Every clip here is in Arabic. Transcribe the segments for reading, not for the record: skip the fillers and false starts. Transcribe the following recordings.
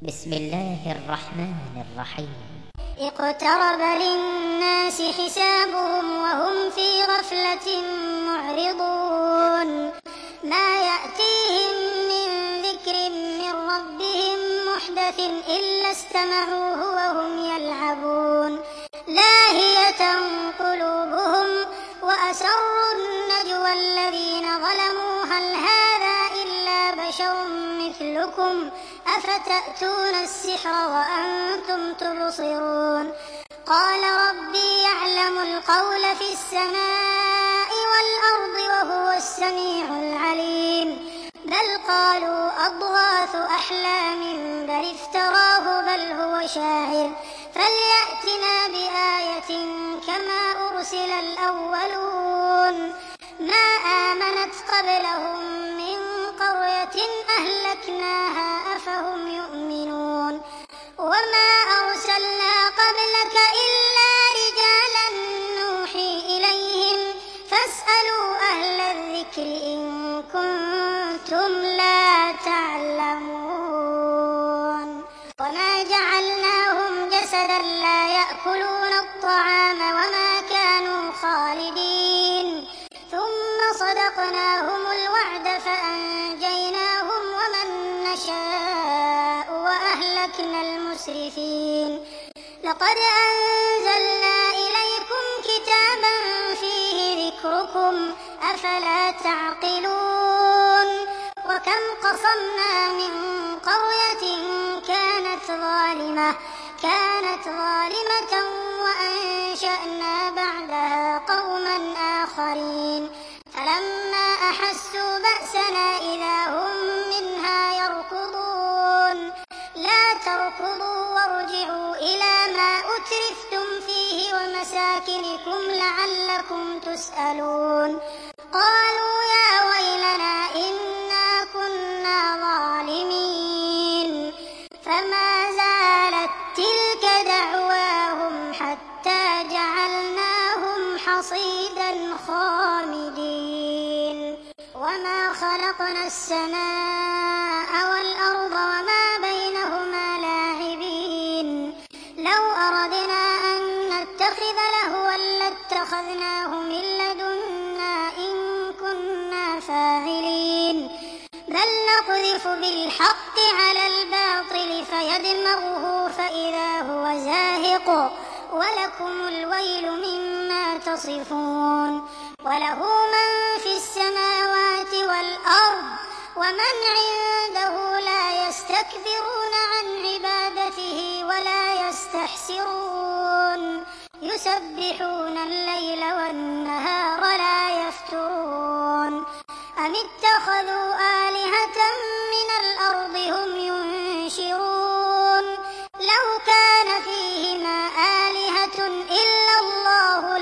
بسم الله الرحمن الرحيم. اقترب للناس حسابهم وهم في غفلة معرضون ما يأتيهم من ذكر من ربهم محدث إلا استمعوه وهم يلعبون لاهية قلوبهم وأسروا النجوى الذين ظلموا هل هذا إلا بشر مثلكم أفتأتون السحر وأنتم تبصرون قال ربي يعلم القول في السماء والأرض وهو السميع العليم بل قالوا أضغاث أحلام بل افتراه بل هو شاعر فليأتنا بآية كما أرسل الأولون ما آمنت قبلهم من قرية أهلكناها أفهم يؤمنون وما أرسلنا قبلك إلا رجالا نوحي إليهم فاسألوا أهل الذكر إن كنتم لا تعلمون وما جعلناهم جسدا لا يأكلون الطعام وما كانوا خالدين ثم صدقناهم الوعد فأنجيناهم ومن نشاء وأهلكنا المسرفين لقد أنزلنا إليكم كتابا فيه ذكركم أفلا تعقلون وكم قصمنا من قرية كانت ظالمة وأنشأنا بعدها قوما آخرين فلما أحسوا بأسنا إذا هم منها يركضون لا تركضوا وارجعوا إلى ما أترفتم فيه ومساكنكم لعلكم تسألون قالوا يا ويلنا إنا كنا ظالمين فما زالت تلك دعواهم حتى جعلناهم حصيدا خامدين وما خلقنا السماء والأرض وما بينهما لاعبين لو أردنا أن نتخذ لهوا لاتخذناه من لدنا إن كنا فاعلين بل نقذف بالحق على الباطل فيدمغه فإذا هو زاهق ولكم الويل مما تصفون وله من في السماوات والأرض ومن عنده لا يستكبرون عن عبادته ولا يستحسرون يسبحون الليل والنهار لا يفترون أم اتخذوا آلهة من الأرض هم ينشرون لو كان فيهما آلهة إلا الله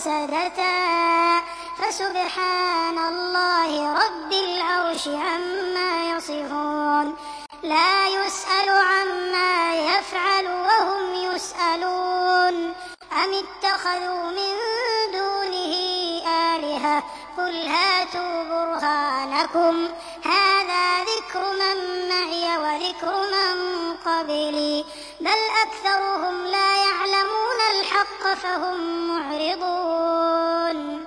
لفسدتا فسبحان الله رب العرش عما يصفون لا يسأل عما يفعل وهم يسألون أم اتخذوا من دونه آلهة قل هاتوا برهانكم هذا ذكر من معي وذكر من قبلي بل أكثرهم لا يعلمون الحق فهم معرضون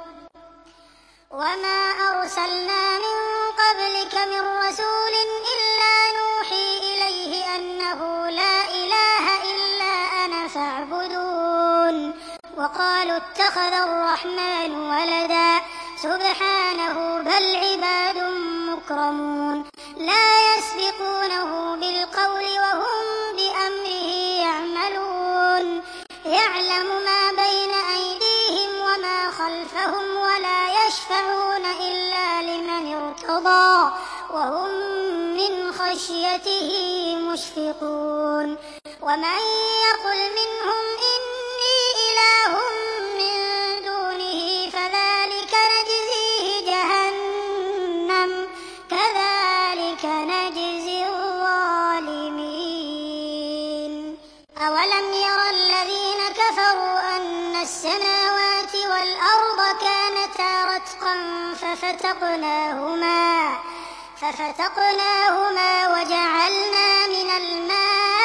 وما أرسلنا من قبلك من رسول إلا نوحي إليه أنه لا إله إلا أنا فاعبدون وقالوا اتخذ الرحمن ولدا سبحانه بل عباد مكرمون لا يسبقونه بالقول وهم بأمره يعملون يعلم ما بين أيديهم وما خلفهم ولا يشفعون إلا لمن ارتضى وهم من خشيته مشفقون ومن يقل منهم إني إله من دونه فذلك نجزيه جهنم كذلك نجزي الظالمين أولم ير الذين كفروا أن السماوات والأرض كانتا رتقا ففتقناهما وجعلنا من الماء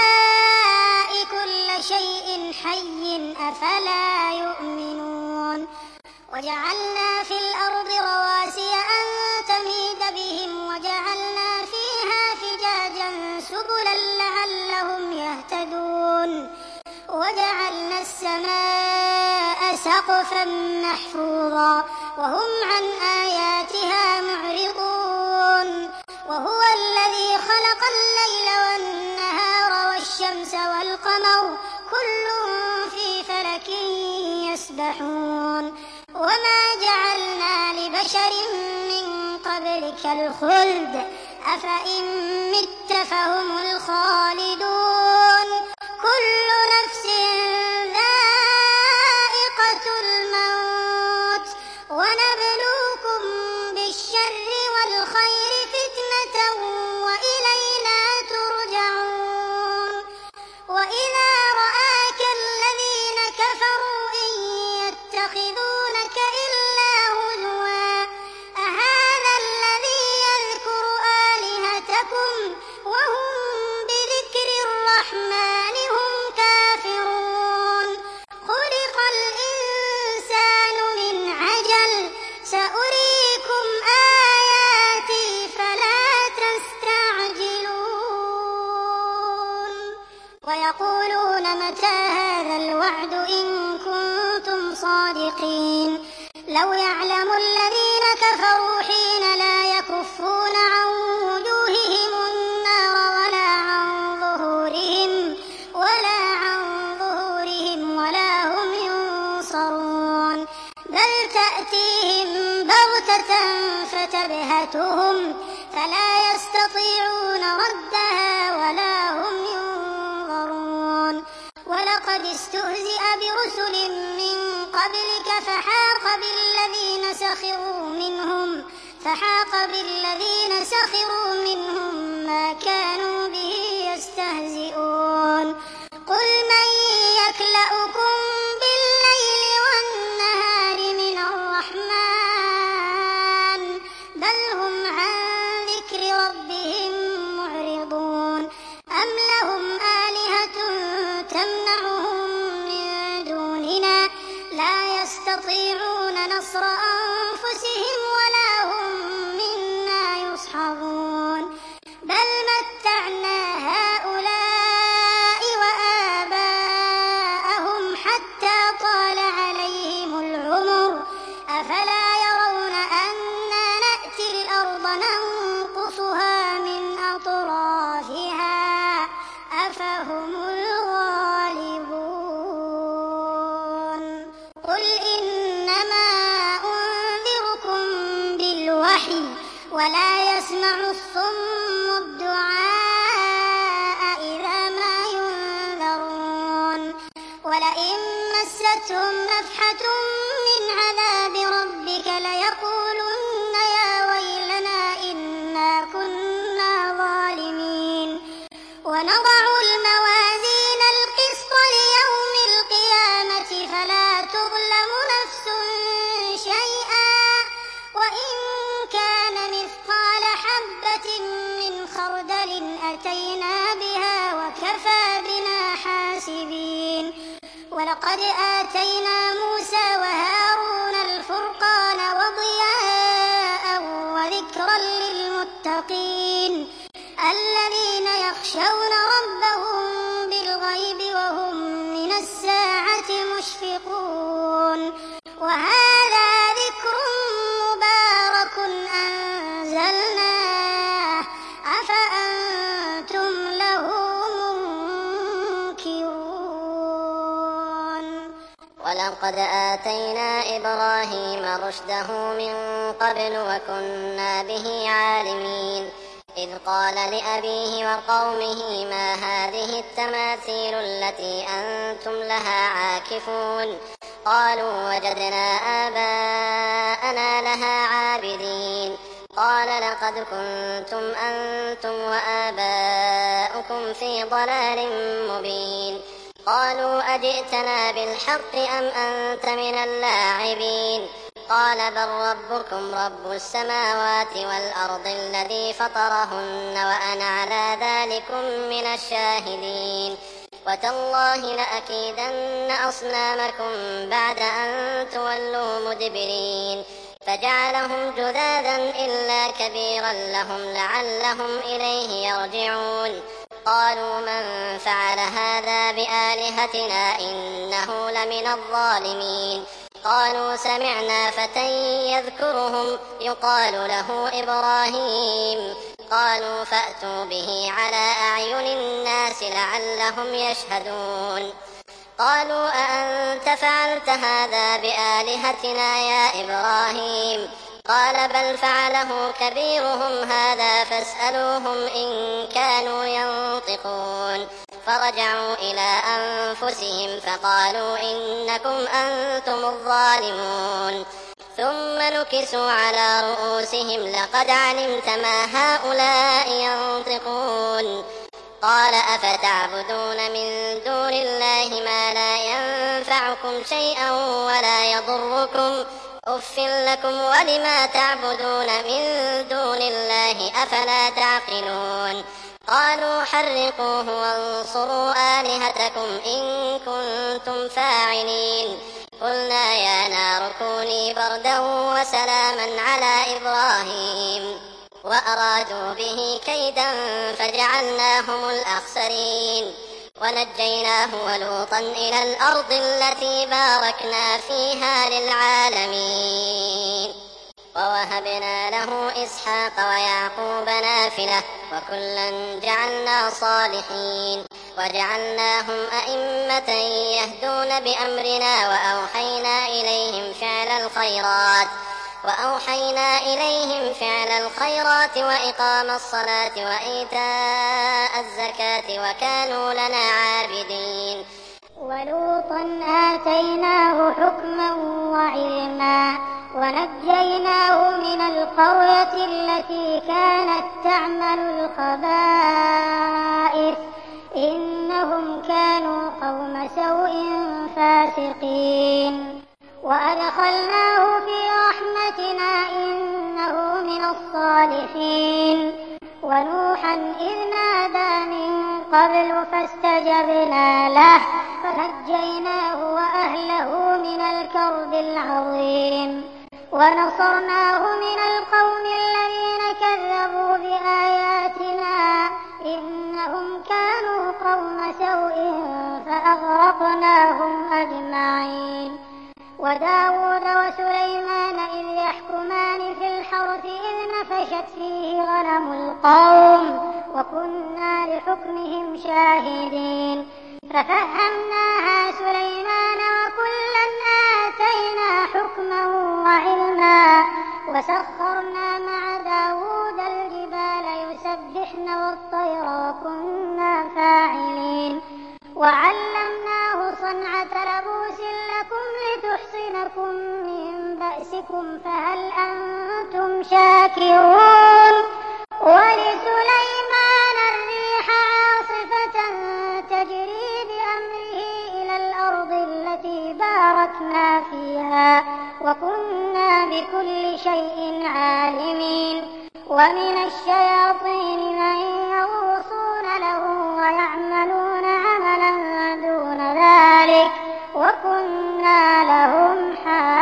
وجعلنا في الأرض رواسي أن تميد بهم وجعلنا فيها فجاجا سبلا لعلهم يهتدون وجعلنا السماء سقفا محفوظا وهم عن آياتها معرضون وهو الذي خلق الليل والنهار والشمس والقمر كل في فلك يسبحون وما جعلنا لبشر من قبلك الخلد أفإن مت فهم الخالدون كل نفس ذائقة الموت ونبلوكم بالشر والخير فتنة وإلينا ترجعون وإذا رآك الذين كفروا إن يتخذونك إلا هزوا أهذا الذي يذكر آلهتكم وهم بذكر الرحمن هم كافرون خلق الإنسان من عجل سأريكم آياتي فلا تستعجلون ويقولون متى هذا الوعد إن كنتم صادقين لو يعلم الذين كفروا حين لا يكفون عن وجوههم النار ولا هم ينصرون بل تأتيهم بغتة فتبهتهم فلا يستطيعون ردها ولا هم ينظرون ولقد استهزئ برسل من قبلك فحاق بالذين سخروا منهم ما كانوا به يستهزئون قل من يكلؤكم بالليل والنهار من الرحمن بل هم عن ذكر ربهم معرضون أم لهم آلهة تمنعهم من دوننا لا يستطيعون نصر أنفسهم ولا هم منا يصحبون بل متعنا هؤلاء وآباءهم حتى طال عليهم العمر أفلا يرون أنا نأتي الأرض ننقصها من أطرافها أفهم الغالبون قل إنما أنذركم بالوحي ولا يسمع الصم الدعاء إذا ما ينذرون ولئن مستهم نفحة من عذاب ربك ليقولن يا ويلنا إنا كنا ظالمين ونضع الموازين القسط ليوم القيامة فلا تظلم نفس شيئا وإن كان مثقال حبة من خردل أتينا بها وكفى بنا حاسبين ولقد آتينا موسى وهارون الفرقان وضياء وذكرا للمتقين الذين يخشون ربهم بالغيب وهم من الساعة مشفقون وهذا ذكر مبارك أنزلناه أفأنتم له منكرون ولقد آتينا إبراهيم رشده من قبل وكنا به عالمين إذ قال لأبيه وقومه ما هذه التماثيل التي أنتم لها عاكفون قالوا وجدنا آباءنا لها عابدين قال لقد كنتم أنتم وآباؤكم في ضلال مبين قالوا أجئتنا بالحق أم أنت من اللاعبين قال بل ربكم رب السماوات والأرض الذي فطرهن وأنا على ذلكم من الشاهدين وتالله لأكيدن أصنامكم بعد أن تولوا مدبرين فجعلهم جذاذا إلا كبيرا لهم لعلهم إليه يرجعون قالوا من فعل هذا بآلهتنا إنه لمن الظالمين قالوا سمعنا فتى يذكرهم يقال له إبراهيم قالوا فأتوا به على أعين الناس لعلهم يشهدون قالوا أأنت فعلت هذا بآلهتنا يا إبراهيم قال بل فعله كبيرهم هذا فاسألوهم إن كانوا ينطقون فرجعوا إلى أنفسهم فقالوا إنكم أنتم الظالمون ثم نكسوا على رؤوسهم لقد علمت ما هؤلاء ينطقون قال أفتعبدون من دون الله ما لا ينفعكم شيئا ولا يضركم أف لكم ولما تعبدون من دون الله أفلا تعقلون قالوا حرقوه وانصروا آلهتكم إن كنتم فاعلين قلنا يا نار كوني بردا وسلاما على إبراهيم وأرادوا به كيدا فجعلناهم الأخسرين ونجيناه ولوطا إلى الأرض التي باركنا فيها للعالمين ووهبنا له إسحاق ويعقوب نافلة وكلا جعلنا صالحين وجعلناهم أئمة يهدون بأمرنا وأوحينا إليهم فعل الخيرات وإقام الصلاة وإيتاء الزكاة وكانوا لنا عابدين ولوطا آتيناه حكما وعلما ونجيناه من القرية التي كانت تعمل الخبائث إنهم كانوا قوم سوء فاسقين وأدخلناه في رحمتنا إنه من الصالحين ونوحا إذ نادى من قبل فاستجبنا له فنجيناه وأهله من الكرب العظيم ونصرناه من القوم الذين كذبوا بآياتنا إنهم كانوا قوم سوء فأغرقناهم أجمعين وداود وسليمان إذ يحكمان في الحرث إذ نفشت فيه غنم القوم وكنا لحكمهم شاهدين ففهمناها سليمان وكلا آتينا حكما وعلما وسخرنا مع داود الجبال يسبحن والطير وكنا فاعلين وعلمناه صنعة لبوس لكم لتحصنكم من بأسكم فهل أنتم شاكرون ولسليمان الريح عاصفة تجري بأمره إلى الأرض التي باركنا فيها وكنا بكل شيء عالمين ومن الشياطين من يغوصون له ويعملون عملا دون ذلك وكنا لهم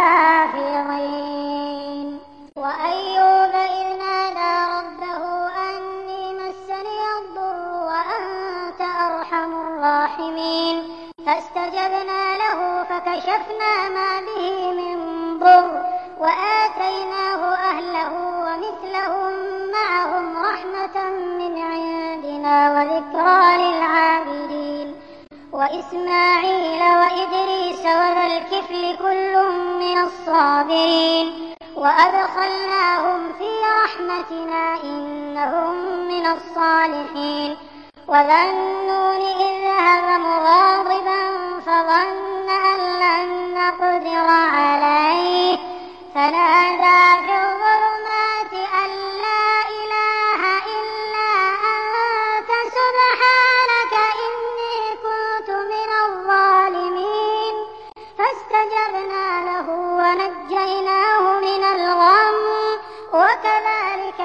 حافظين وأيوب إذ نادى ربه أني مسني الضر وأنت أرحم الراحمين فاستجبنا له فكشفنا ما به من ضر وآتيناه أهله ومثلهم معهم رحمة من عندنا وذكرى للعابدين وإسماعيل وإدريس وذا الكفل كل من الصابرين وأدخلناهم في رحمتنا إنهم من الصالحين وذا النون إذ ذهب مغاضبا فظن أن لن نقدر عليه فنادى في الظلمات أن لا إله إلا أنت سبحانك إني كنت من الظالمين فاستجبنا له ونجيناه من الغم وكذلك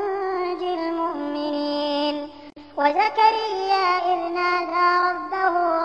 ننجي المؤمنين وزكريا إذ نادى ربه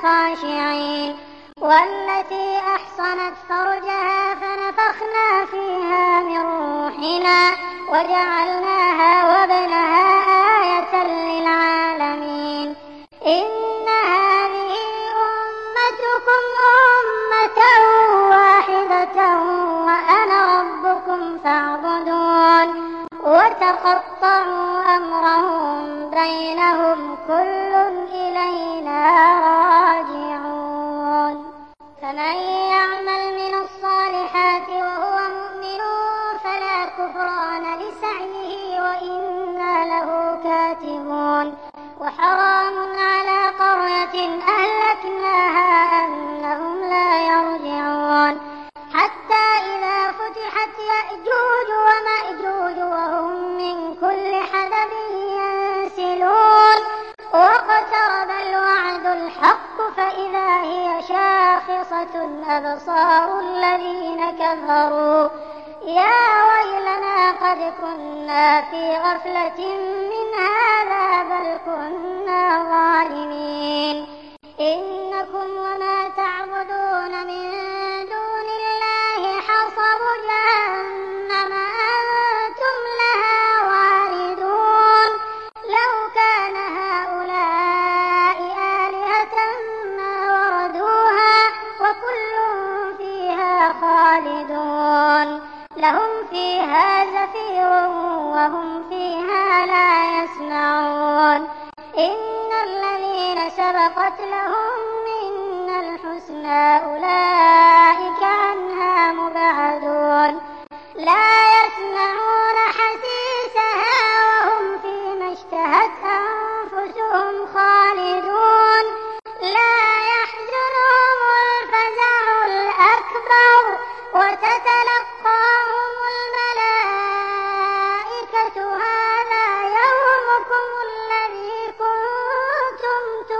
خاشعين والتي أحصنت فرجها فنفخنا فيها من روحنا وجعلناها وابنها آية للعالمين إن هذه أمتكم أمة واحدة وأنا ربكم فاعبدون وتقطعوا أمرهم بينهم كل إلينا راجعون فمن يعمل من الصالحات وهو مؤمن فلا كفران لسعيه وإنا له كاتبون وحرام على قرية أهلكناها أنهم لا يرجعون حتى إذا فتحت يأجوج ومأجوج وهم من كل حدب ينسلون واقترب الوعد الحق فإذا هي شاخصة أبصار الذين كفروا يا ويلنا قد كنا في غفلة من هذا بل كنا ظالمين إنكم وما تعبدون من دون الله حصب جهنم أنتم لها واردون لو كان هؤلاء آلهة ما وردوها وكل فيها خالدون لهم فيها زفير وهم فيها لا يسمعون إن الذين سبقت لهم منا الحسنى أولئك عنها مبعدون لا يسمعون حسيسها وهم فيما اشتهت أنفسهم خالدون لا يحزنهم الفزع الأكبر وتتلقاهم الملائكة هذا يومكم الذي كنتم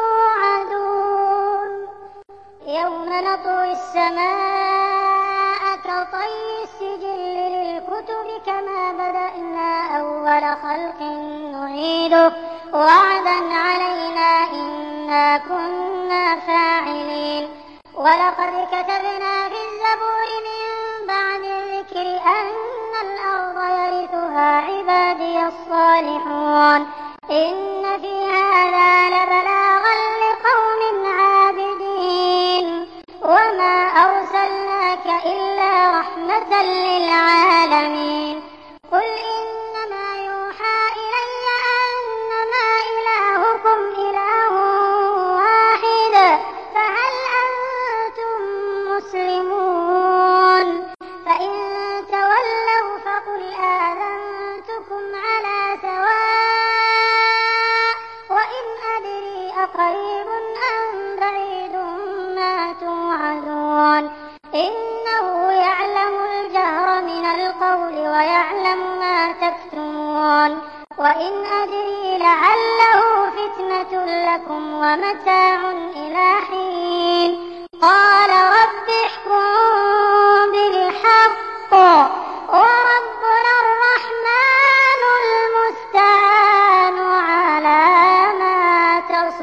توعدون يوم نطوي السماء كطي السجل للكتب كما بدأنا أول خلق نعيده وعدا علينا إنا كنا فاعلين ولقد كتبنا في الزبور من بعد الذكر أن الأرض يرثها عبادي الصالحون إن في هذا لبلاغا لقوم عابدين وما أرسلناك إلا رحمة للعالمين قل إنما يوحى إلي أنما إلهكم إله واحد فهل أنتم مسلمون فإن تولوا فقل آذنتكم على سواء وإن أدري أقريب أم بعيد ما توعدون إنه يعلم الجهر من القول ويعلم ما تكتمون وإن أدري لعله فتنة لكم ومتاع إلى حين قال رب احكم بالحق وربنا الرحمن المستعان على ما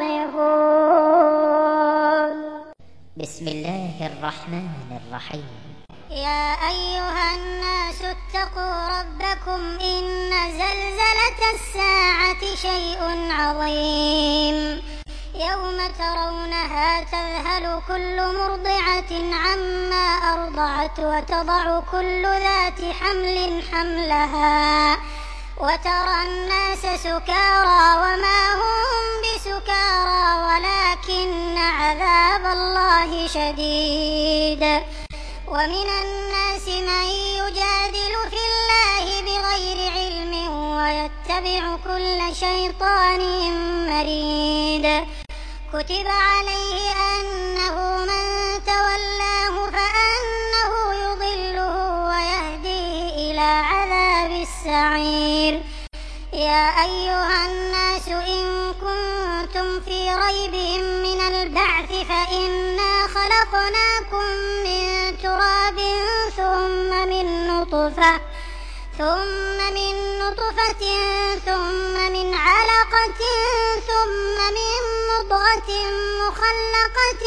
تصفون بسم الله الرحمن الرحيم يا أيها الناس اتقوا ربكم إن زلزلة الساعة شيء عظيم يوم ترونها تذهل كل مرضعة عما أرضعت وتضع كل ذات حمل حملها وترى الناس سكارى وما هم بسكارى ولكن عذاب الله شديد ومن الناس من يجادل في الله بغير علم ويتبع كل شيطان مريد كتب عليه أنه من تولاه فأنه يضله ويهديه إلى عذاب السعير يا أيها الناس إن كنتم في ريب من البعث فإنا خلقناكم من تراب ثم من نطفة ثم من علقة ثم من مضغة مخلقة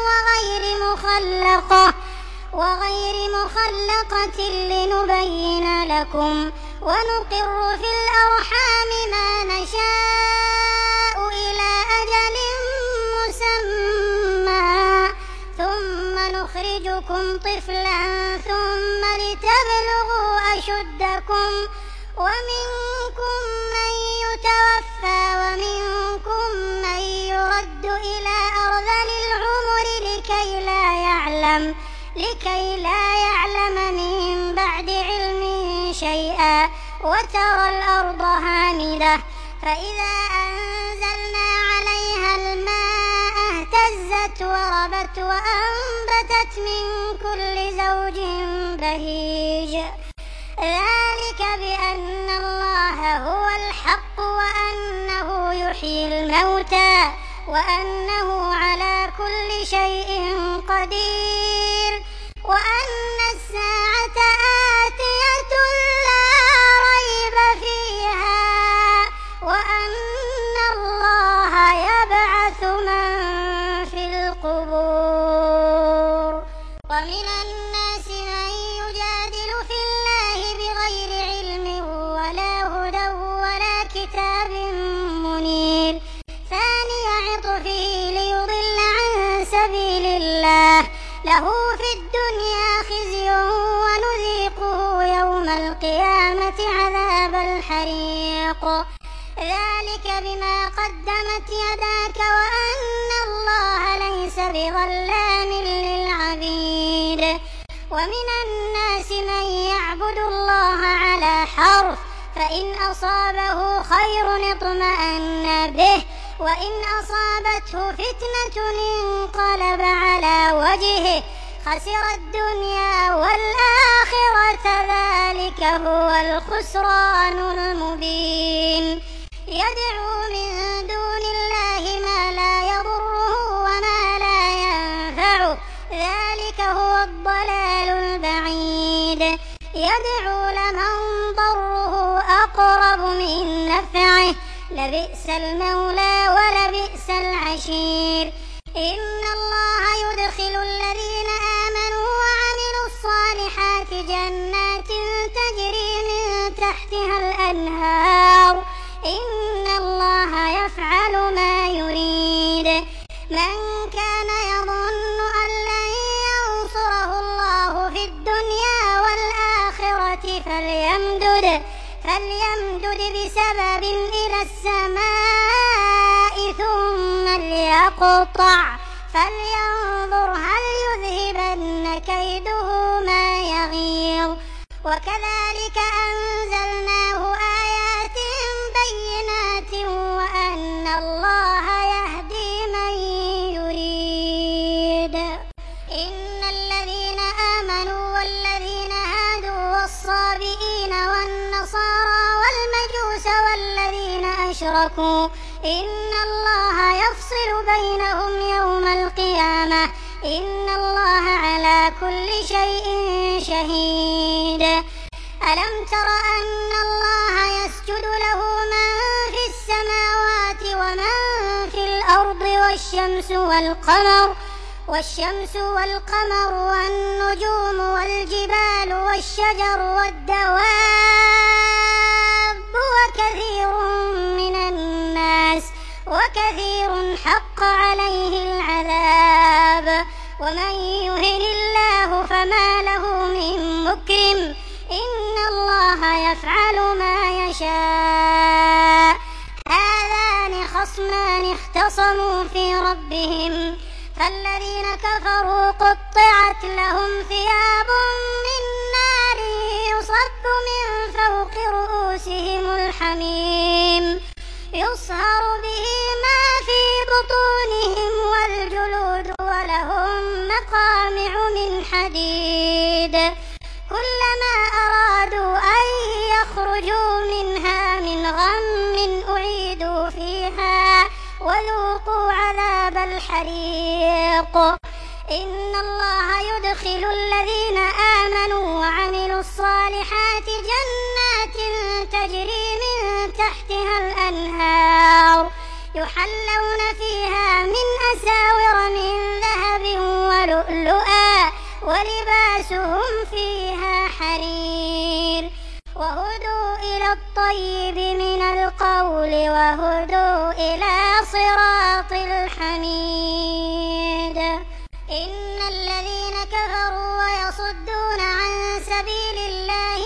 وغير مخلقة لنبين لكم ونقر في الأرحام ما نشاء إلى أجل مسمى ثم نخرجكم طفلا ثم لتبلغوا أشدكم ومنكم من يتوفى ومنكم من يرد إلى أرذل العمر لكي لا يعلم من بعد علم شيئا وترى الأرض هامدة فإذا أنزلنا عليها الماء اهتزت وربت وأنبتت من كل زوج بهيج ذلك بأن الله هو الحق وأنه يحيي الموتى وأنه على كل شيء قدير وأن الساعة آتية لا ريب فيها وأن الله يبعث من في القبور ومن الناس من يجادل في الله بغير علم ولا هدى ولا كتاب منير ثاني عطفه ليضل عن سبيل الله له في الدنيا خزي ونذيقه يوم القيامة عذاب الحريق ذلك بما قدمت يداك وأن الله ليس بظلام للعبيد ومن الناس من يعبد الله على حرف فإن أصابه خير اطمأن به وإن أصابته فتنة انقلب على وجهه خسر الدنيا والآخرة ذلك هو الخسران المبين يدعو من دون الله ما لا يضره وما لا ينفعه ذلك هو الضلال البعيد يدعو لمن ضره أقرب من نفعه لبئس المولى ولبئس العشير إن الله يدخل الذين آمنوا وعملوا الصالحات جنات تجري من تحتها الأنهار إن الله يفعل ما يريد من كان يظن أن لن ينصره الله في الدنيا والآخرة فليمدد بسبب إلى السماء ثم ليقطع فلينظر هل يذهبن كيده ما يغيظ وكذلك أنزلناه آيات بينات وأن الله يهدي من يريد إن الذين آمنوا والذين هادوا والصابئين والنصارى والمجوس والذين أشركوا إن الله يفصل بينهم يوم القيامة إن الله على كل شيء شهيد ألم تر أن الله يسجد له من في السماوات ومن في الأرض والشمس والقمر والنجوم والجبال والشجر والدواب وكثير حق عليه العذاب ومن يهن الله فما له من مكرم إن الله يفعل ما يشاء هذان خصمان اختصموا في ربهم فالذين كفروا قطعت لهم ثياب من نار يصب من فوق رؤوسهم الحميم يصهر به ما في بطونهم والجلود ولهم مقامع من حديد كلما أرادوا أن يخرجوا منها من غم أعيدوا فيها وذوقوا عذاب الحريق إن الله يدخل الذين آمنوا وعملوا الصالحات جنات تجري من تحتها الأنهار يحلون فيها من أساور من ذهب ولؤلؤا ولباسهم فيها حرير وهدوا إلى الطيب من القول وهدوا إلى صراط الحميد. إن الذين كفروا ويصدون عن سبيل الله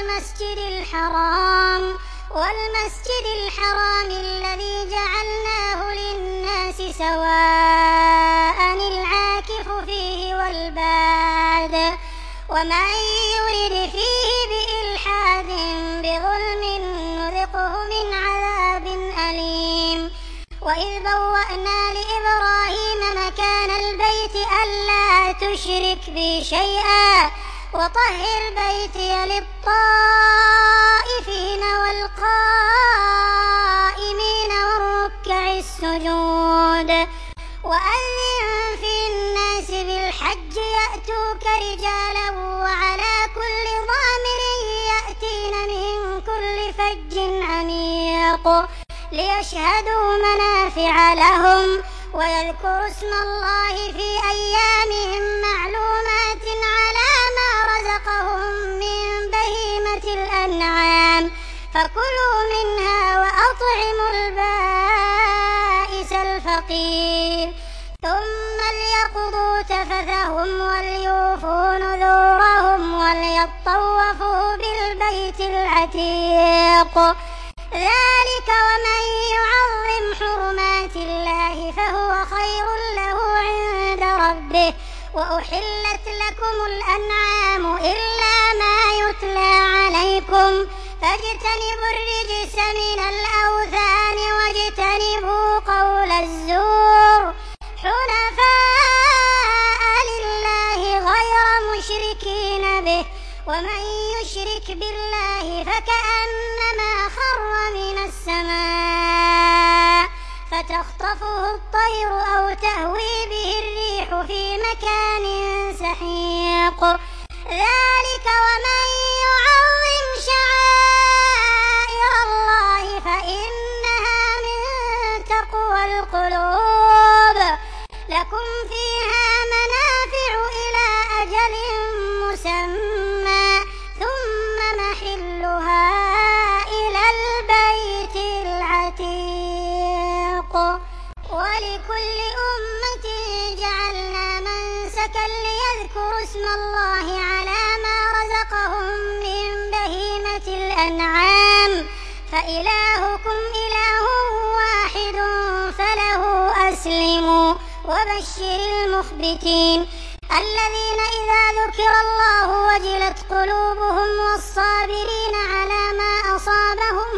والمسجد الحرام الذي جعلناه للناس سواء العاكف فيه والباد ومن يرد فيه بإلحاد بظلم نذقه من عذاب أليم. وإذ بوأنا لإبراهيم مكان البيت ألا تشرك بي شيئا وطهر بيتي للطائفين والقائمين والركع السجود. وأذن في الناس بالحج يأتوك رجالا وعلى كل ضامر يأتين من كل فج عميق ليشهدوا منافع لهم ويذكروا اسم الله في أيام معلومات على ما رزقهم من بهيمة الأنعام فكلوا منها وأطعموا البائس الفقير ثم ليقضوا تفثهم وليوفوا نذورهم وليطوفوا بالبيت العتيق. ذلك ومن يعظم حرمات الله فهو خير له عند ربه. وأحلت لكم الأنعام إلا ما يتلى عليكم فاجتنبوا الرجس من الأوثان واجتنبوا قول الزور حنفاء لله غير مشركين به ومن يشرك بالله فكأنما خر من السماء فتخطفه الطير أو تهوي به الريح في مكان سحيق. ذلك ومن يعظم شعائر الله فإنها من تقوى القلوب. لكم فيها منافع إلى أجل مسمى ثم محلها إلى البيت العتيق. ولكل أمة جعلنا منسكا ليذكروا اسم الله على ما رزقهم من بهيمة الأنعام فإلهكم إله واحد فله أسلموا. وبشر المخبتين الذين إذا ذكر الله وجلت قلوبهم والصابرين على ما أصابهم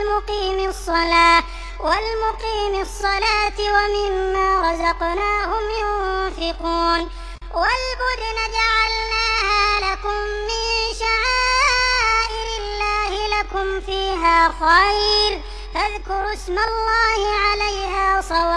والمقيم الصلاة ومما رزقناهم ينفقون. والبدن جعلناها لكم من شعائر الله لكم فيها خير فاذكروا اسم الله عليها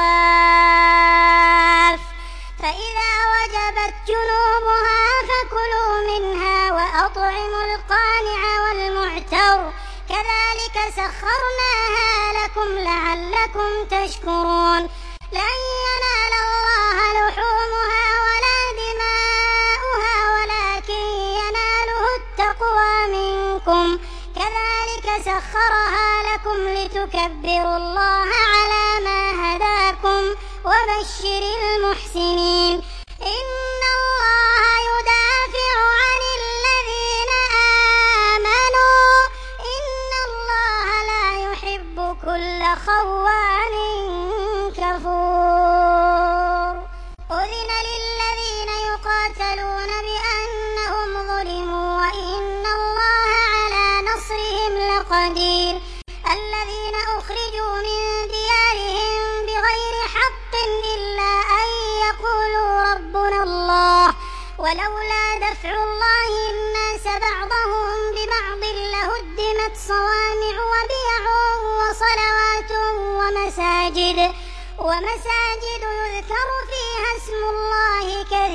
صواف فإذا وجبت جنوبها فكلوا منها وأطعموا القانع والمعتر كذلك سخرناها لكم لعلكم تشكرون. لن ينال الله لحومها ولا دماؤها ولكن يناله التقوى منكم كذلك سخرها لكم لتكبروا الله على ما هداكم وبشر المحسنين. إن الله يدافع عن الذين آمنوا إن الله لا يحب كل خوان كفور. أذن للذين يقاتلون بأنهم ظلموا وإن الله على نصرهم لقدير. الذين أخرجوا من ديارهم بغير حق إلا أن يقولوا ربنا الله ولولا دفع الله الناس بعضهم ببعض لهدمت صوامع وبيع وصلوات ومساجد يذكر فيها اسم الله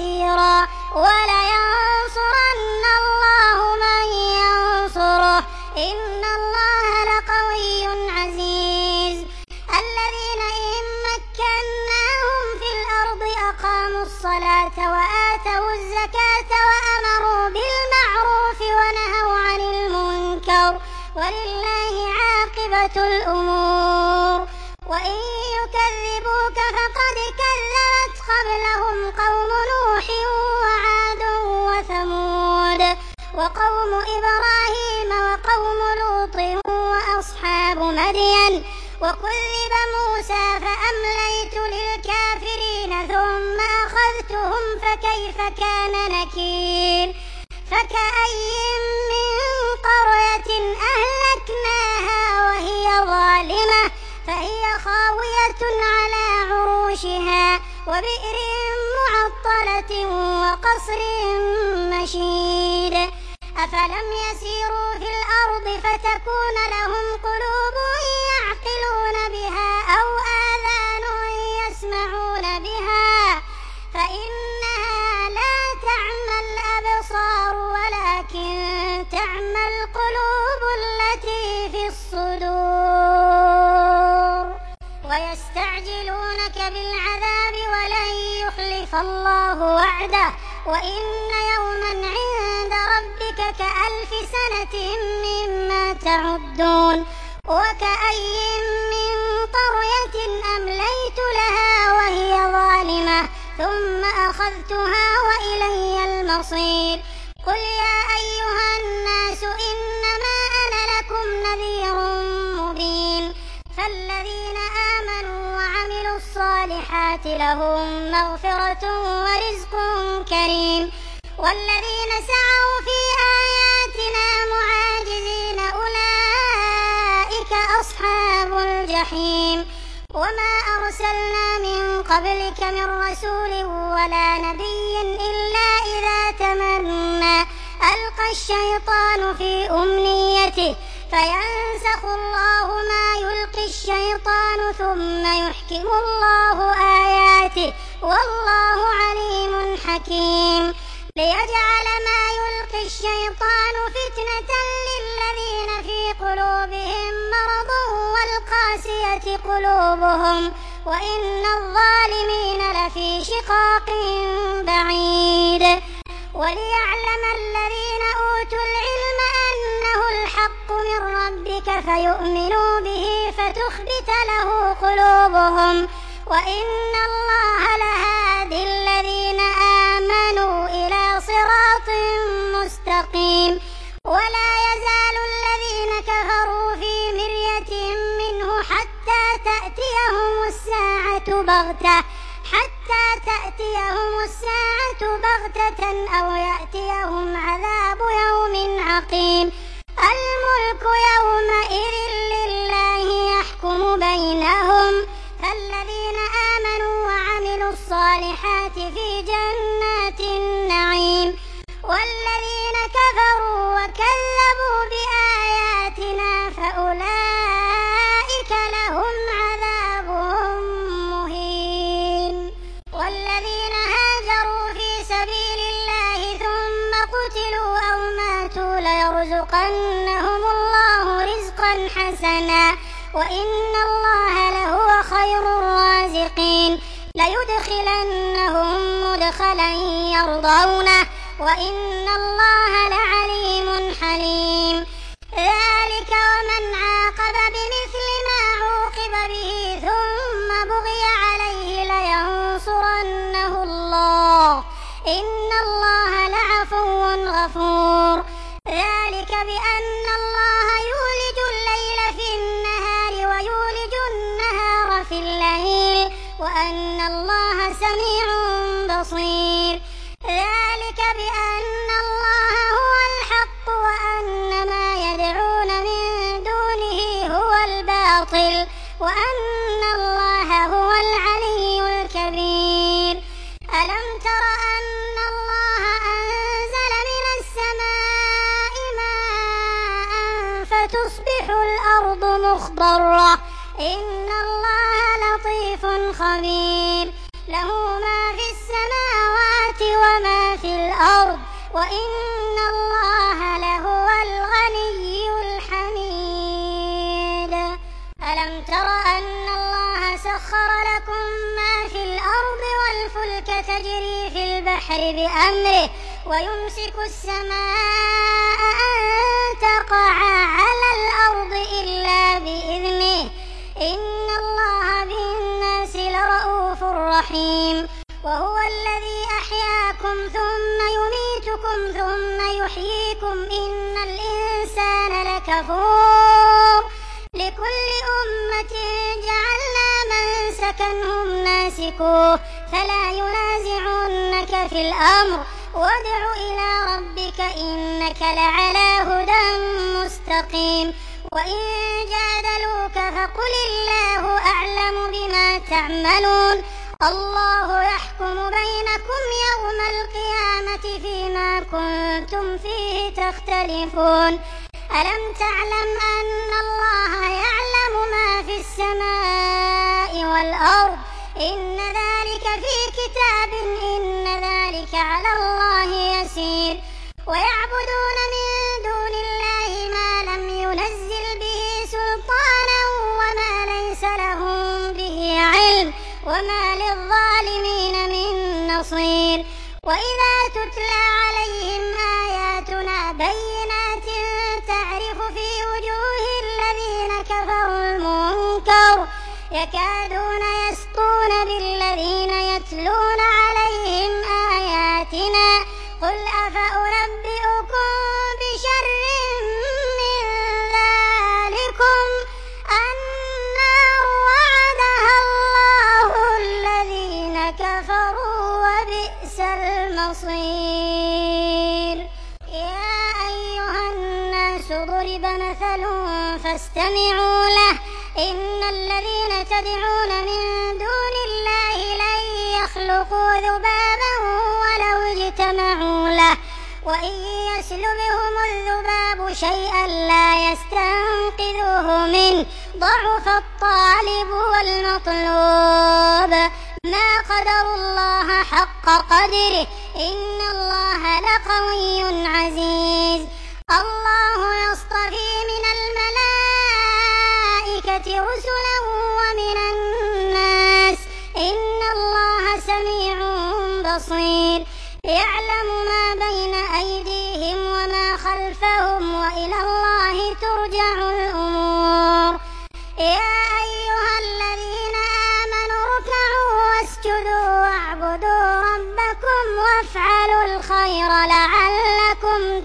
كثيرا ولينصرن الله من ينصره إن الله لقوي عزيز. الذين إن مكناهم في الأرض أقاموا الصلاة وآتوا الزكاة وأمروا بالمعروف ونهوا عن المنكر ولله عاقبة الأمور. وإن يكذبوك فقد كذبت قبلهم قوم نوح وعاد وثمود وقوم إبراهيم وقوم لوط وأصحاب مدين. وكذب موسى فأمليت للكافرين ثم أخذتهم فكيف كان نكير. فكأي من قرية أهلكناها وهي ظالمة فهي خاوية على عروشها وبئر معطلة وقصر مشيد. أفلم يسيروا في الأرض فتكون لهم قلوب يعقلون بها أو آذان يسمعون بها فإنها لا تعمى الأبصار ولكن تعمى القلوب التي في الصدور. ويستعجلونك بالعذاب ولن يخلف الله وعده وإن يوما عند ربك كألف سنة مما تعدون. وكأي من قرية أمليت لها وهي ظالمة ثم أخذتها وإلي المصير. قل يا أيها الناس إنما أنا لكم نذير مبين. فالذين آمنوا وعملوا الصالحات لهم مغفرة ورزق كريم. والذين سعوا في آياتنا معاجزين أولئك أصحاب الجحيم. وما أرسلنا من قبلك من رسول ولا نبي إلا إذا تمنى ألقى الشيطان في أمنيته فينسخ الله ما يلقي الشيطان ثم يحكم الله آياته والله عليم حكيم. ليجعل ما يلقي الشيطان فتنة للذين في قلوبهم مرض والقاسية قلوبهم وإن الظالمين لفي شقاق بعيد. وليعلم الذين أوتوا العلم أنه الحق من ربك فيؤمنوا به فتخبت له قلوبهم وإن الله لهادي الذين آمنوا إلى صراط مستقيم. ولا يزال الذين كفروا في مرية منه حتى تأتيهم الساعة بغتة أو يأتيهم عذاب يوم عقيم. الملك يومئذ لله يحكم بينهم. فالذين آمنوا وعملوا الصالحات في جنات النعيم والذين كفروا وكذبوا بآياتنا فأولئك لهم عذاب مهين. والذين هاجروا في سبيل الله ثم قتلوا أو ماتوا ليرزقنهم الله رزقا حسنا وإن الله لهو خير الرازقين. ليدخلنهم مدخلا يرضونه وإن الله لعليم حليم. ذلك ومن عاقب بمثل ما عوقب به ثم بغي عليه لينصرنه الله إن الله لعفو غفور. ذلك بأن الله يولج الليل في النهار ويولج النهار في الليل وأن الله سميع بصير. ذلك بأن الله هو الحق وأن ما يدعون من دونه هو الباطل وأن الله هو العلي الكبير. ألم تر أن الله أنزل من السماء ماء فتصبح الأرض مخضرة إن الله لطيف خبير. له ما في السماوات وما في الأرض وإن الله لهو الغني الحميد. تر أن الله سخر لكم ما في الأرض والفلك تجري في البحر بأمره ويمسك السماء أن تقع على الأرض إلا بإذنه إن الله بالناس لرءوف رحيم وهو الذي أحياكم ثم يميتكم ثم يحييكم إن الإنسان لكفور لكل أمة جعلنا منسكا هم ناسكوه فلا ينازعنك في الأمر وادع إلى ربك إنك لعلى هدى مستقيم وإن جادلوك فقل الله أعلم بما تعملون الله يحكم بينكم يوم القيامة فيما كنتم فيه تختلفون ألم تعلم أن الله يعلم ما في السماء والأرض إن ذلك في كتاب إن ذلك على الله يسير ويعبدون من دون الله ما لم ينزل به سلطانا وما ليس لهم به علم وما للظالمين من نصير وإذا تتلى عليهم آياتنا بينات تعرف في وجوه الذين كفروا المنكر يكادون يسطون بالذين يتلون عليهم آياتنا قل أفأنبئكم بشر من ذلكم النار وعدها الله الذين كفروا وبئس المصير يا أيها الناس ضرب مثل فاستمعوا له إن الذين تدعون من دون الله لن يخلقوا ذبابا ولو اجتمعوا له وإن يسلبهم الذباب شيئا لا يستنقذوه منه ضعف الطالب والمطلوب ما قدروا الله حق قدره إن الله لقوي عزيز الله يصطفي من الملائكة رسلا ومن الناس إن الله سميع بصير يعلم ما بين أيديهم وما خلفهم وإلى الله ترجع الأمور يا أيها الذين آمنوا اركعوا واسجدوا واعبدوا ربكم وافعلوا الخير لعلكم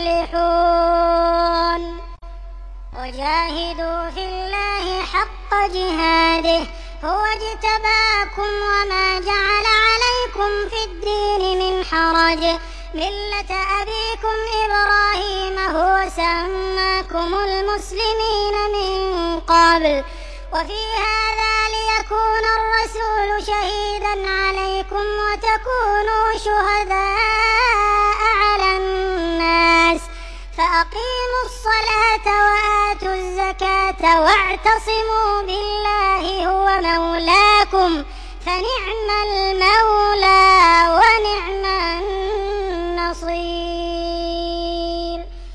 تفلحون وجاهدوا في الله حق جهاده هو اجتباكم وما جعل عليكم في الدين من حرج ملة أبيكم إبراهيم هو سماكم المسلمين من قبل وفي هذا ليكون الرسول شهيدا عليكم وتكونوا شهداء على الناس فأقيموا الصلاة وآتوا الزكاة واعتصموا بالله هو مولاكم فنعم المولى ونعم النصير